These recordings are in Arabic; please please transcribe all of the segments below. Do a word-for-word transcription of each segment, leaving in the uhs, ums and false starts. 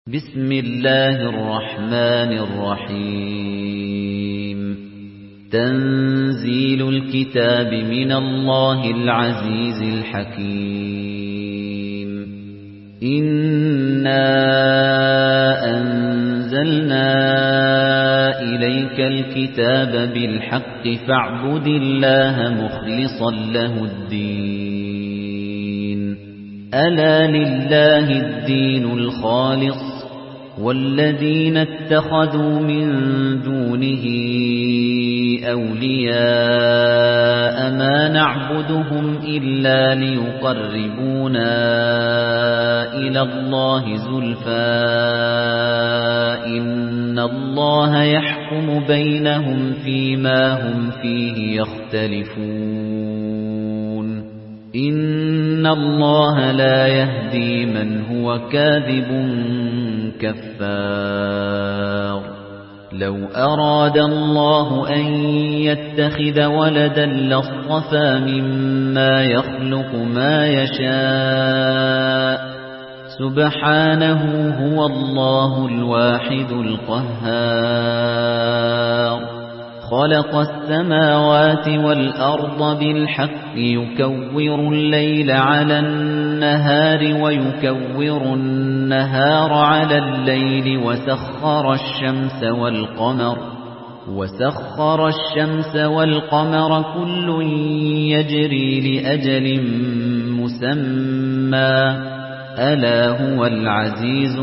بسم الله الرحمن الرحيم تنزيل الكتاب من الله العزيز الحكيم إنا أنزلنا إليك الكتاب بالحق فاعبد الله مخلصا له الدين ألا لله الدين الخالص والذين اتخذوا من دونه أولياء ما نعبدهم إلا ليقربونا إلى الله زلفى إن الله يحكم بينهم فيما هم فيه يختلفون إن الله لا يهدي من هو كاذب كفار لو أراد الله أن يتخذ ولدا لاصطفى مما يخلق ما يشاء سبحانه هو الله الواحد القهار خلق السماوات والأرض بالحق يكور الليل على النهار ويكور النهار على الليل وسخر الشمس والقمر وسخر الشمس والقمر كل يجري لأجل مسمى ألا هو العزيز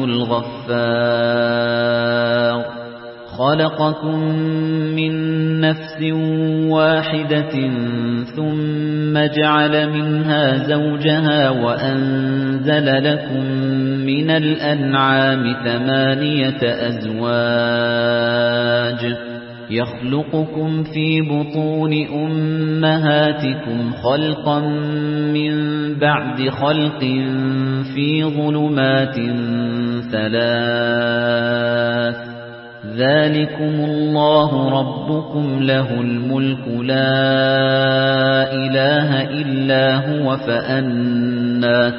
الغفار خلقكم من نفس واحدة ثم جعل منها زوجها وأنزل لكم من الأنعام ثمانية أزواج يخلقكم في بطون أمهاتكم خلقا من بعد خلق في ظلمات ثلاث ذلكم الله ربكم له الملك لا إله إلا هو فأنى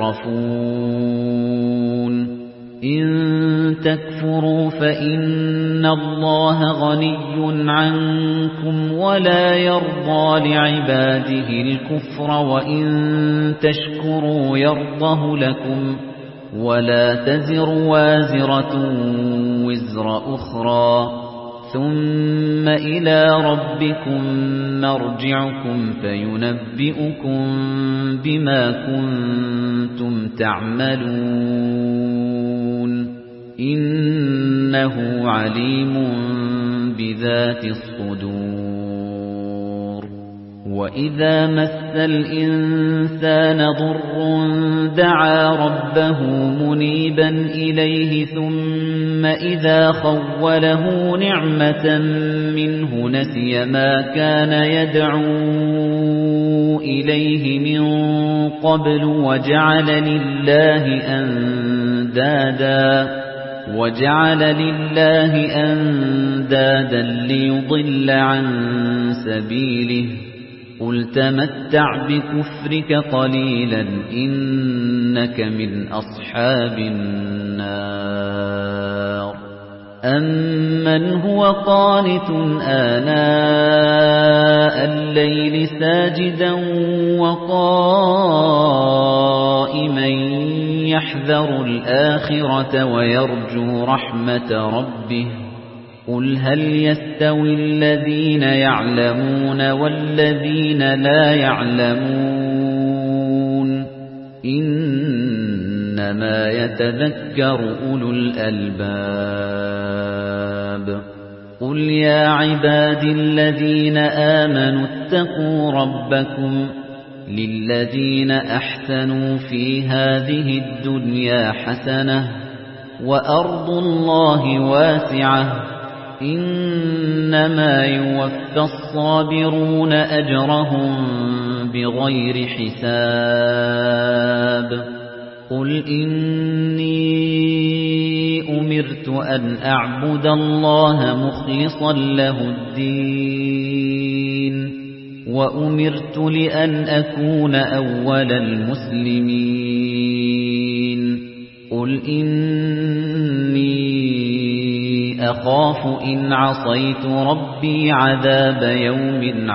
تصرفون إن تكفروا فإن الله غني عنكم ولا يرضى لعباده الكفر وإن تشكروا يرضه لكم ولا تزر وازرة وزر أخرى ثم إلى ربكم مرجعكم فينبئكم بما كنتم تعملون إنه عليم بذات الصدور وإذا مس الإنسان ضر دعا ربه منيبا إليه ثم إذا خوله نعمة منه نسي ما كان يدعو إليه من قبل وجعل لله أندادا وجعل لله أندادا ليضل عن سبيله قل تمتع بكفرك قليلا إنك من أصحاب النار أمن هو قانت آناء الليل ساجدا وقائما يحذر الآخرة ويرجو رحمة ربه قل هل يستوي الذين يعلمون والذين لا يعلمون إنما يتذكر أولو الألباب قل يا عباد الذين آمنوا اتقوا ربكم للذين أحسنوا في هذه الدنيا حسنة وأرض الله واسعة إنما يوفى الصابرون أجرهم بغير حساب قل إني أمرت أن أعبد الله مخلصا له الدين وأمرت لأن أكون أول المسلمين قل إن أخاف إن عصيت ربي عذاب يوم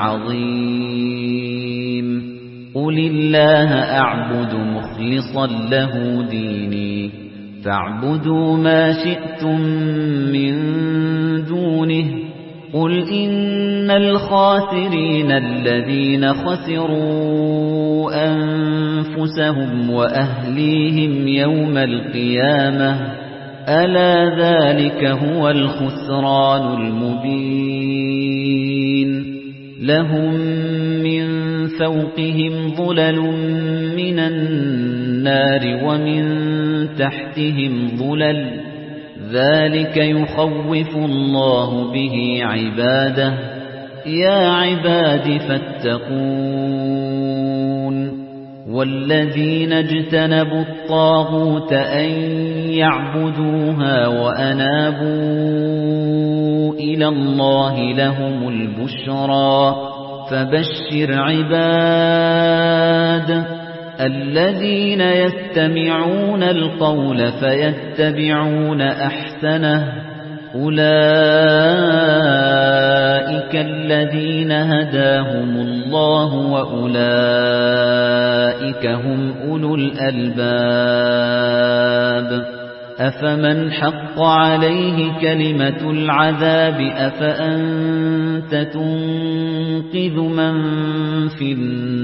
عظيم قل الله أعبد مخلصا له ديني فاعبدوا ما شئتم من دونه قل إن الخاسرين الذين خسروا أنفسهم وأهليهم يوم القيامة ألا ذلك هو الخسران المبين لهم من فوقهم ظلل من النار ومن تحتهم ظلل ذلك يخوف الله به عباده يا عباد فاتقون والذين اجتنبوا الطاغوت أن يعبدوها وأنابوا إلى الله لهم البشرى فبشر عباد الذين يستمعون القول فيتبعون أحسنه أولئك الذين هداهم الله وأولئك هم أولو الألباب أفمن حق عليه كلمة العذاب أفأنت تنقذ من في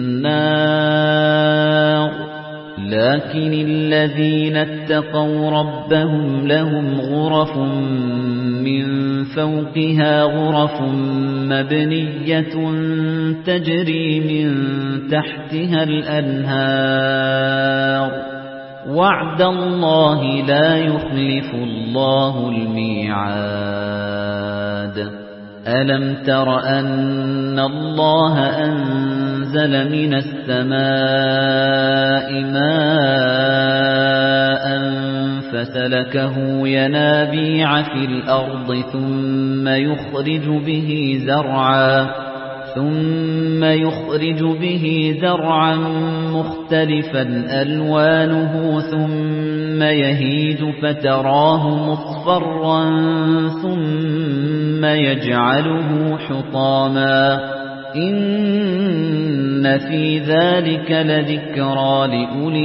النار لكن الذين اتقوا ربهم لهم غرف من فوقها غرف مبنية تجري من تحتها الأنهار وعد الله لا يخلف الله الميعاد ألم تر أن الله أنزل من السماء ماء فسلكه ينابيع في الأرض ثم يخرج به زرعا ثم يخرج به زرعا مختلفا ألوانه ثم يهيج فتراه مصفرا ثم يجعله حطاما إن في ذلك لذكرى لأولي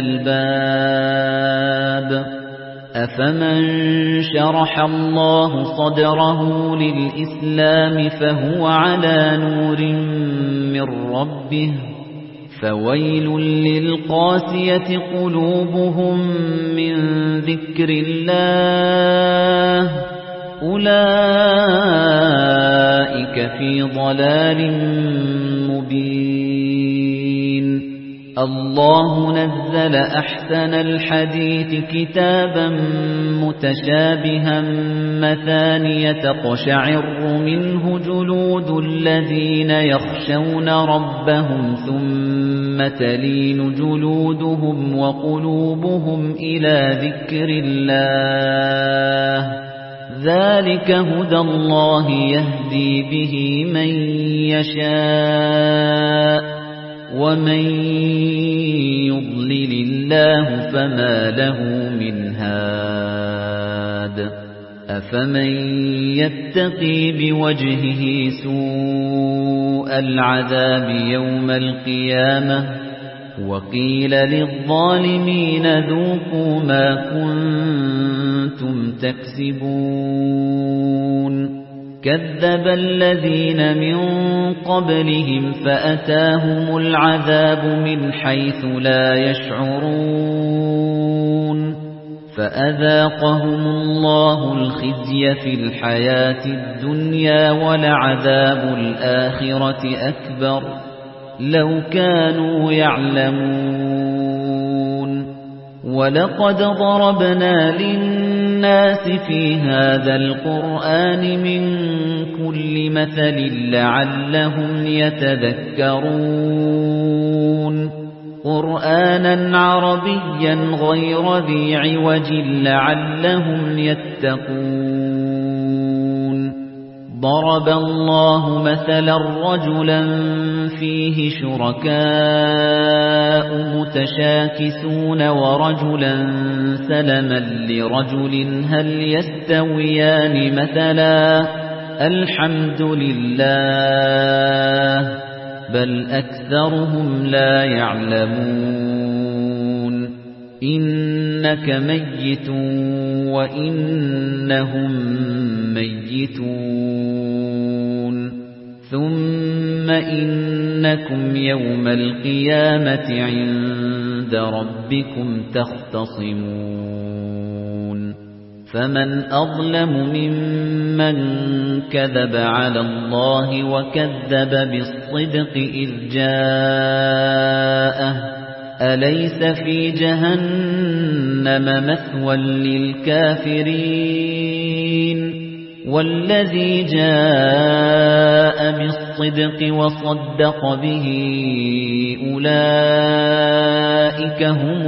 الألباب أفمن شرح الله صدره للإسلام فهو على نور من ربه فويل للقاسية قلوبهم من ذكر الله أولئك في ضلال مبين الله نزل أحسن الحديث كتابا متشابها مثانية تقشعر منه جلود الذين يخشون ربهم ثم تلين جلودهم وقلوبهم إلى ذكر الله ذلك هدى الله يهدي به من يشاء ومن يضلل الله فما له من هاد أفمن يتقي بوجهه سوء العذاب يوم القيامة وقيل للظالمين ذوقوا ما كنتم تكسبون كذب الذين من قبلهم فأتاهم العذاب من حيث لا يشعرون فأذاقهم الله الخزي في الحياة الدنيا ولعذاب الآخرة أكبر لو كانوا يعلمون ولقد ضربنا للناس في هذا القرآن من كل مثل لعلهم يتذكرون قرآنا عربيا غير ذي عوج لعلهم يتقون ضرب الله مثلا رجلا فيه شركاء متشاكسون ورجلا سلما لرجل هل يستويان مثلا الحمد لله بل أكثرهم لا يعلمون إنك ميت وإنهم ميتون ثم إنكم يوم القيامة عند ربكم تختصمون فمن أظلم ممن كذب على الله وكذب بالصدق إذ جاءه أليس في جهنم مثوى للكافرين والذي جاء بالصدق وصدق به أولئك هم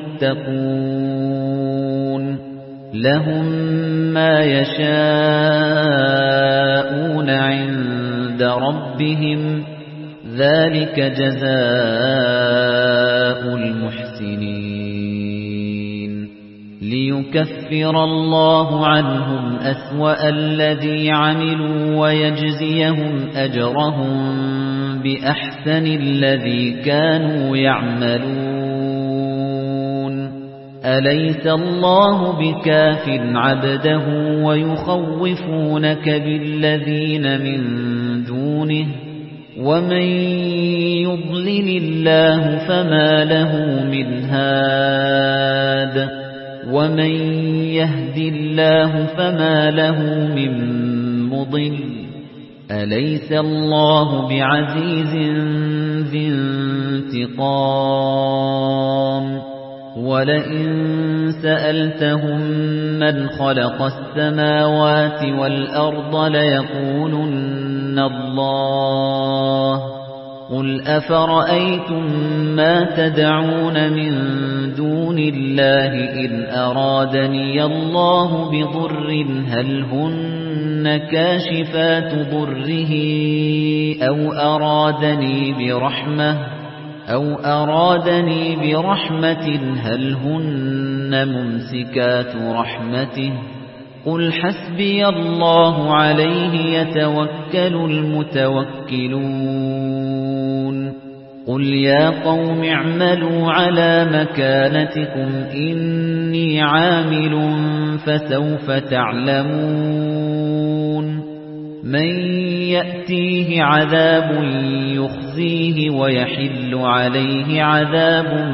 المتقون لهم ما يشاءون عند ربهم ذلك جزاء المحسنين ليكفر الله عنهم أسوأ الذي عملوا ويجزيهم أجرهم بأحسن الذي كانوا يعملون أليس الله بكاف عبده ويخوفونك بالذين من دونه ومن يضلل الله فما له من هاد ومن يهد الله فما له من مضل أليس الله بعزيز ذي انتقام ولئن سألتهم من خلق السماوات والأرض ليقولن الله قل أفرأيتم ما تدعون من دون الله إن أرادني الله بضر هل هن كاشفات ضره أو أرادني برحمة أو أرادني برحمة هل هن ممسكات رحمته قل حسبي الله عليه يتوكل المتوكلون قل يا قوم اعملوا على مكانتكم إني عامل فسوف تعلمون من يأتيه عذاب يخزيه ويحل عليه عذاب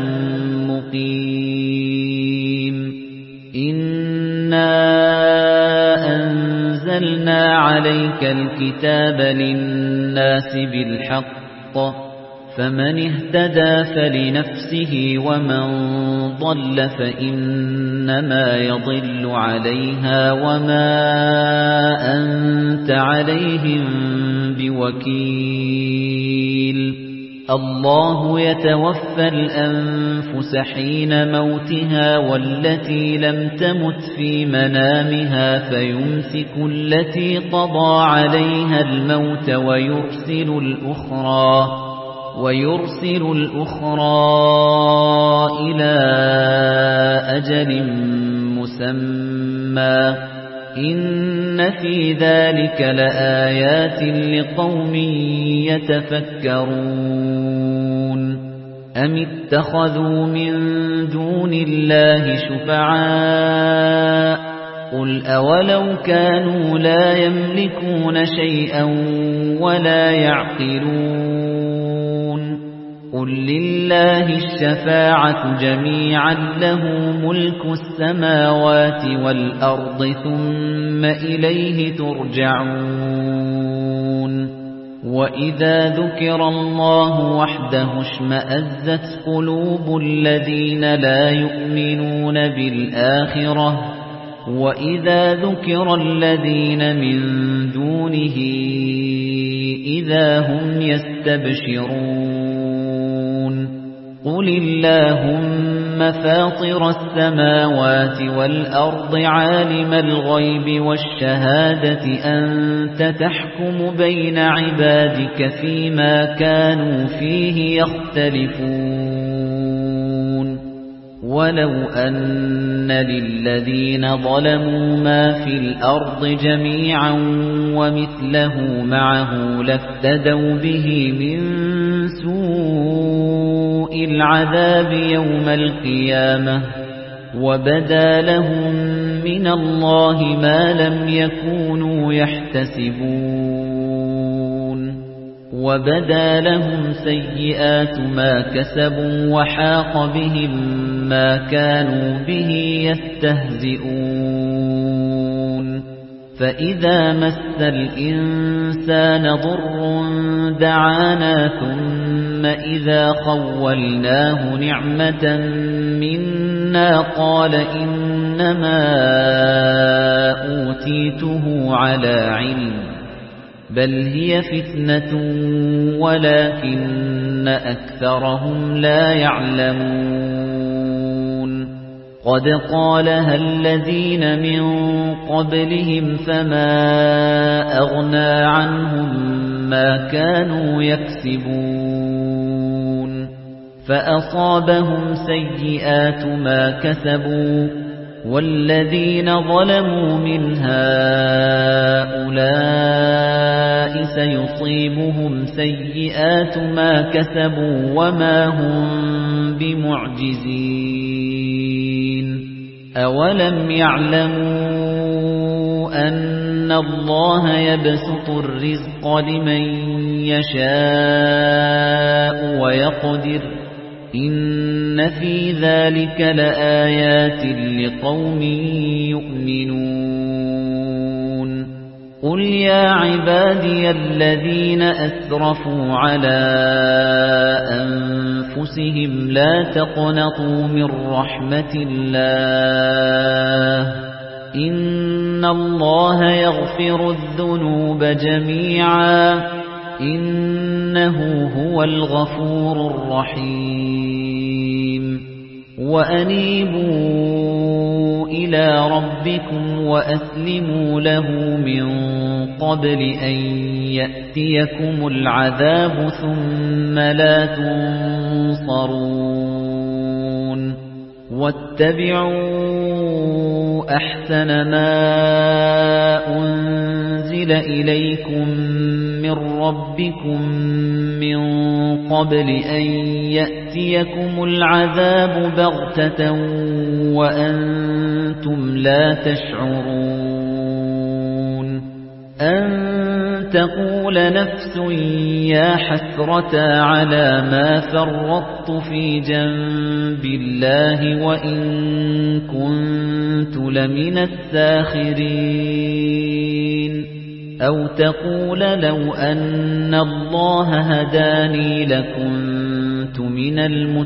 مقيم إنا أنزلنا عليك الكتاب للناس بالحق فمن اهتدى فلنفسه ومن ضل فإنما يضل عليها وما أنت عليهم بوكيل الله يتوفى الأنفس حين موتها والتي لم تمت في منامها فيمسك التي قضى عليها الموت ويرسل الأخرى ويرسل الأخرى إلى أجل مسمى إن في ذلك لآيات لقوم يتفكرون أم اتخذوا من دون الله شفعاء قل أولو كانوا لا يملكون شيئا ولا يعقلون قل لله الشفاعة جميعا له ملك السماوات والأرض ثم إليه ترجعون وإذا ذكر الله وحده اشمأزت قلوب الذين لا يؤمنون بالآخرة وإذا ذكر الذين من دونه إذا هم يستبشرون قُلِ اللَّهُمَّ فَاطِرَ السَّمَاوَاتِ وَالْأَرْضِ عَالِمَ الْغَيْبِ وَالشَّهَادَةِ أَنْتَ تَحْكُمُ بَيْنَ عِبَادِكَ فِيمَا كَانُوا فِيهِ يَخْتَلِفُونَ وَلَوْ أَنَّ لِلَّذِينَ ظَلَمُوا مَا فِي الْأَرْضِ جَمِيعًا وَمِثْلَهُ مَعَهُ لَافْتَدَوْا بِهِ مِنْ سُوءِ الْعَذَابِ يَوْمَ الْقِيَامَةِ وَبَدَا لَهُم مِّنَ اللَّهِ مَا لَمْ يَكُونُوا يَحْتَسِبُونَ وَبَدَا لَهُمْ سَيِّئَاتُ مَا كَسَبُوا وَحَاقَ بِهِم مَّا كَانُوا بِهِ يَسْتَهْزِئُونَ فَإِذَا مَسَّ الْإِنسَانَ ضُرٌّ دَعَانَا ثُمَّ إِذَا خَوَّلْنَاهُ نِعْمَةً مِنَّا قَالَ إِنَّمَا أُوتِيتُهُ عَلَى عِلْمٍ بَلْ هِيَ فِتْنَةٌ وَلَكِنَّ أَكْثَرَهُمْ لَا يَعْلَمُونَ قَدْ قَالَهَا الَّذِينَ مِن قَبْلِهِمْ فَمَا أَغْنَى عَنْهُم مَّا كَانُوا يَكْسِبُونَ فَأَصَابَهُمْ سَيِّئَاتُ مَا كَسَبُوا وَالَّذِينَ ظَلَمُوا مِنْ هَؤُلَاءِ سَيُصِيبُهُمْ سَيِّئَاتُ مَا كَسَبُوا وَمَا هُمْ بِمُعْجِزِينَ أَوَلَمْ يَعْلَمُوا أَنَّ اللَّهَ يَبْسُطُ الرِّزْقَ لِمَن يَشَاءُ وَيَقْدِرُ إِنَّ فِي ذَلِكَ لَآيَاتٍ لِقَوْمٍ يُؤْمِنُونَ قُلْ يَا عِبَادِيَ الَّذِينَ أَسْرَفُوا عَلَى أَنفُسِهِمْ لَا تَقْنَطُوا مِنْ رَحْمَةِ اللَّهِ إِنَّ اللَّهَ يَغْفِرُ الذُّنُوبَ جَمِيعًا إِنَّهُ هُوَ الْغَفُورُ الرَّحِيمُ وَأَنِيبُوا إِلَى رَبِّكُمْ وَأَسْلِمُوا لَهُ مِن قَبْلِ أَن يَأْتِيَكُمُ الْعَذَابُ ثُمَّ لَا تُنصَرُونَ وَاتَّبِعُوا أَحْسَنَ مَا أُنزِلَ إِلَيْكُم مِّن رَّبِّكُم مِّن قَبْلِ أَن يَأْتِيَكُمُ الْعَذَابُ بَغْتَةً وَأَنتُمْ لَا تَشْعُرُونَ أَن تَقُولَ نَفْسٌ يَا حَسْرَتَا عَلَى مَا فَرَّطتُ فِي جَنبِ اللَّهِ وَإِن كُنتُ لَمِنَ السَّاخِرِينَ أَوْ تَقُولَ لَوْ أَنَّ اللَّهَ هَدَانِي لَكُنتُ مِنَ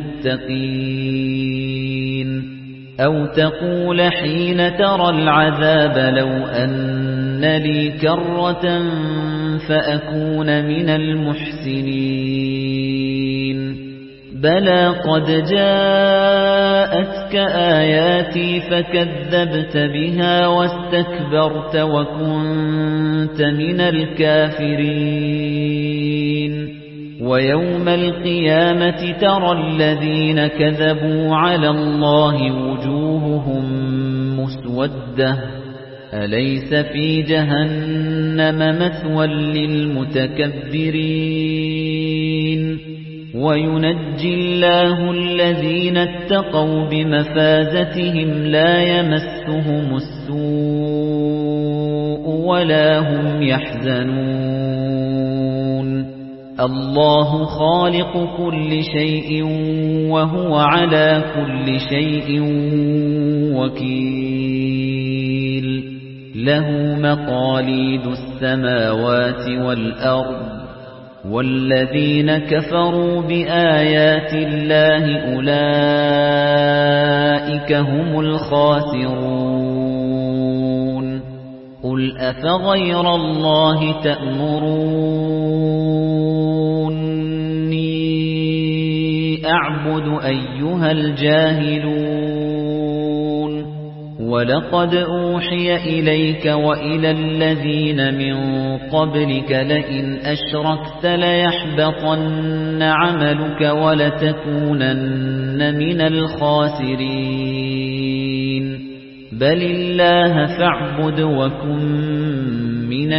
الْمُتَّقِينَ أَوْ تَقُولَ حِينَ تَرَى الْعَذَابَ لَوْ أَنَّ لِي كَرَّةً فَأَكُونَ مِنَ الْمُحْسِنِينَ بَلَى قَدْ جَاءَتْكَ آيَاتِي فَكَذَّبْتَ بِهَا وَاسْتَكْبَرْتَ وَكُنْتَ مِنَ الْكَافِرِينَ وَيَوْمَ الْقِيَامَةِ تَرَى الَّذِينَ كَذَبُوا عَلَى اللَّهِ وُجُوهُهُم مُّسْوَدَّةٌ أَلَيْسَ فِي جَهَنَّمَ مَثْوًى لِّلْمُتَكَبِّرِينَ وَيُنَجِّي اللَّهُ الَّذِينَ اتَّقَوْا بِمَفَازَتِهِمْ لَا يَمَسُّهُمُ السُّوءُ وَلَا هُمْ يَحْزَنُونَ اللَّهُ خَالِقُ كُلِّ شَيْءٍ وَهُوَ عَلَى كُلِّ شَيْءٍ وَكِيلٌ لَهُ مَقَالِيدُ السَّمَاوَاتِ وَالْأَرْضِ وَالَّذِينَ كَفَرُوا بِآيَاتِ اللَّهِ أُولَئِكَ هُمُ الْخَاسِرُونَ قُلْ أَفَغَيْرَ اللَّهِ تَأْمُرُونِّي نعبد أيها الجاهلون ولقد أوحي إليك وإلى الذين من قبلك لئن أشركت ليحبطن عملك ولتكونن من الخاسرين بل الله فاعبد وكن من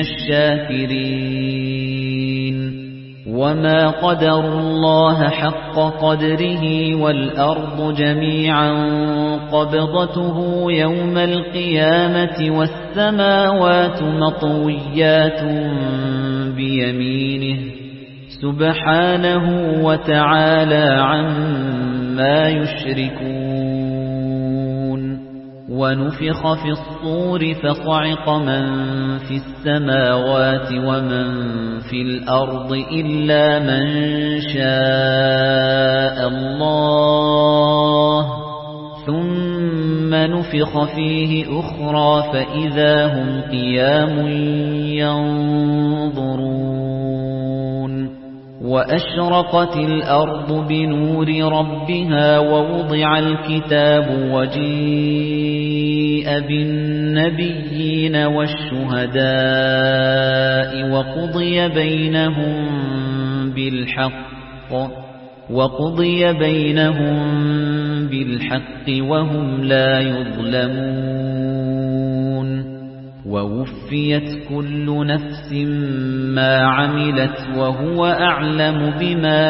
الشاكرين وما قدروا الله حق قدره والأرض جميعا قبضته يوم القيامة والسماوات مطويات بيمينه سبحانه وتعالى عما يشركون ونفخ في الصور فصعق من في السماوات ومن في الأرض إلا من شاء الله ثم نفخ فيه أخرى فإذا هم قيام ينظرون وأشرقت الأرض بنور ربها ووضع الكتاب وجيء بالنبيين والشهداء وقضي بينهم بالحق وقضي بينهم بالحق وهم لا يظلمون ووفيت كل نفس ما عملت وهو أعلم بما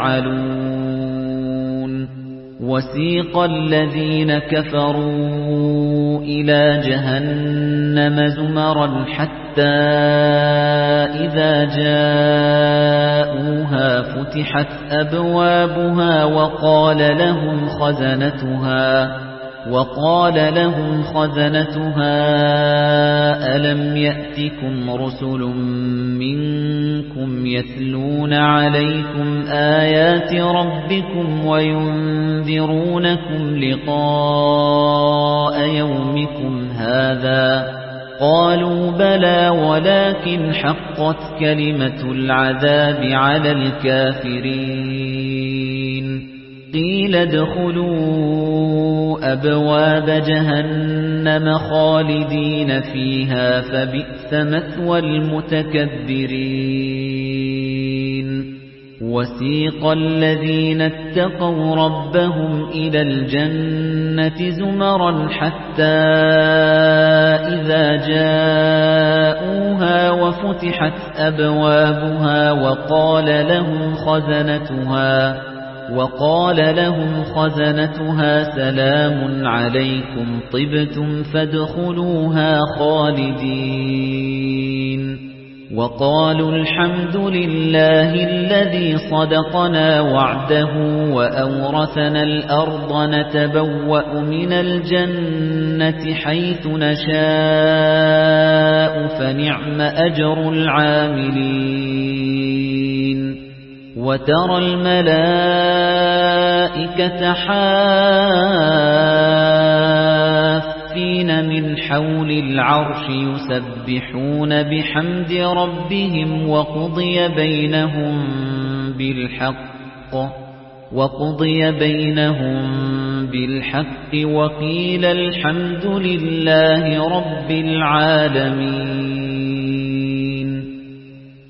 يفعلون وسيق الذين كفروا إلى جهنم زمرا حتى إذا جاءوها فتحت أبوابها وقال لهم خزنتها وقال لهم خزنتها ألم يأتكم رسل منكم يتلون عليكم آيات ربكم وينذرونكم لقاء يومكم هذا قالوا بلى ولكن حقت كلمة العذاب على الكافرين قيل ادخلوا أبواب جهنم خالدين فيها فبئس مثوى المتكبرين وسيق الذين اتقوا ربهم إلى الجنة زمرا حتى إذا جاءوها وفتحت أبوابها وقال لهم خزنتها وقال لهم خزنتها سلام عليكم طبتم فادخلوها خالدين وقالوا الحمد لله الذي صدقنا وعده وأورثنا الأرض نتبوأ من الجنة حيث نشاء فنعم أجر العاملين وترى الملائكة حافين من حول العرش يسبحون بحمد ربهم وقضي بينهم بالحق وقضي بينهم بالحق وقيل الحمد لله رب العالمين